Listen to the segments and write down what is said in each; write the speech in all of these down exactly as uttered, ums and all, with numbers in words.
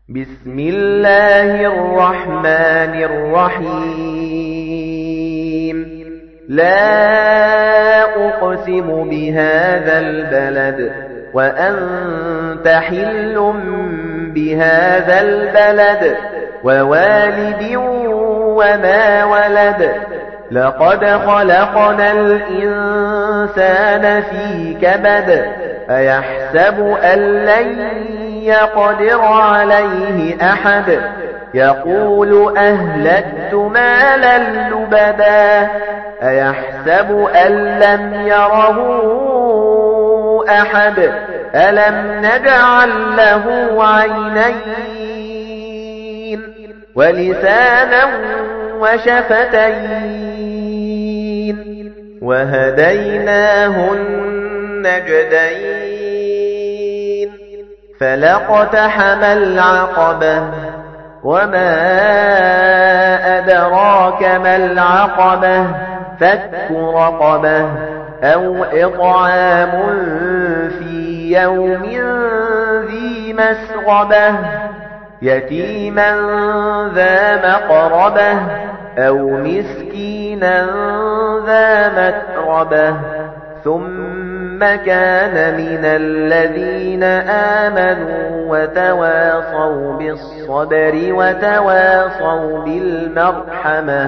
بسم الله الرحمن الرحيم لا أقسم بهذا البلد وأنت حل بهذا البلد ووالد وما ولد لقد خلقنا الإنسان في كبد أيحسب أن لن يقدر عليه أحد يقول أهلكت مالا لبدا أيحسب أن لم يره أحد ألم نجعل له عينين ولسانا وشفتين وهديناه النجدين فلاقتحم العقبة وما أدراك ما العقبة فك رقبة أو إطعام في يوم ذي مسغبة يتيما ذا مقربة أو مسكينا ذا متربة ثم كان من الذين آمنوا وتواصوا بالصبر وتواصوا بالمرحمة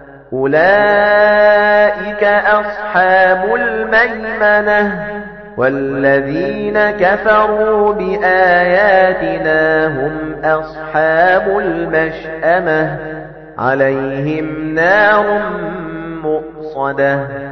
أولئك أصحاب الميمنة والذين كفروا بآياتنا هم أصحاب المشأمة عليهم نار مؤصدة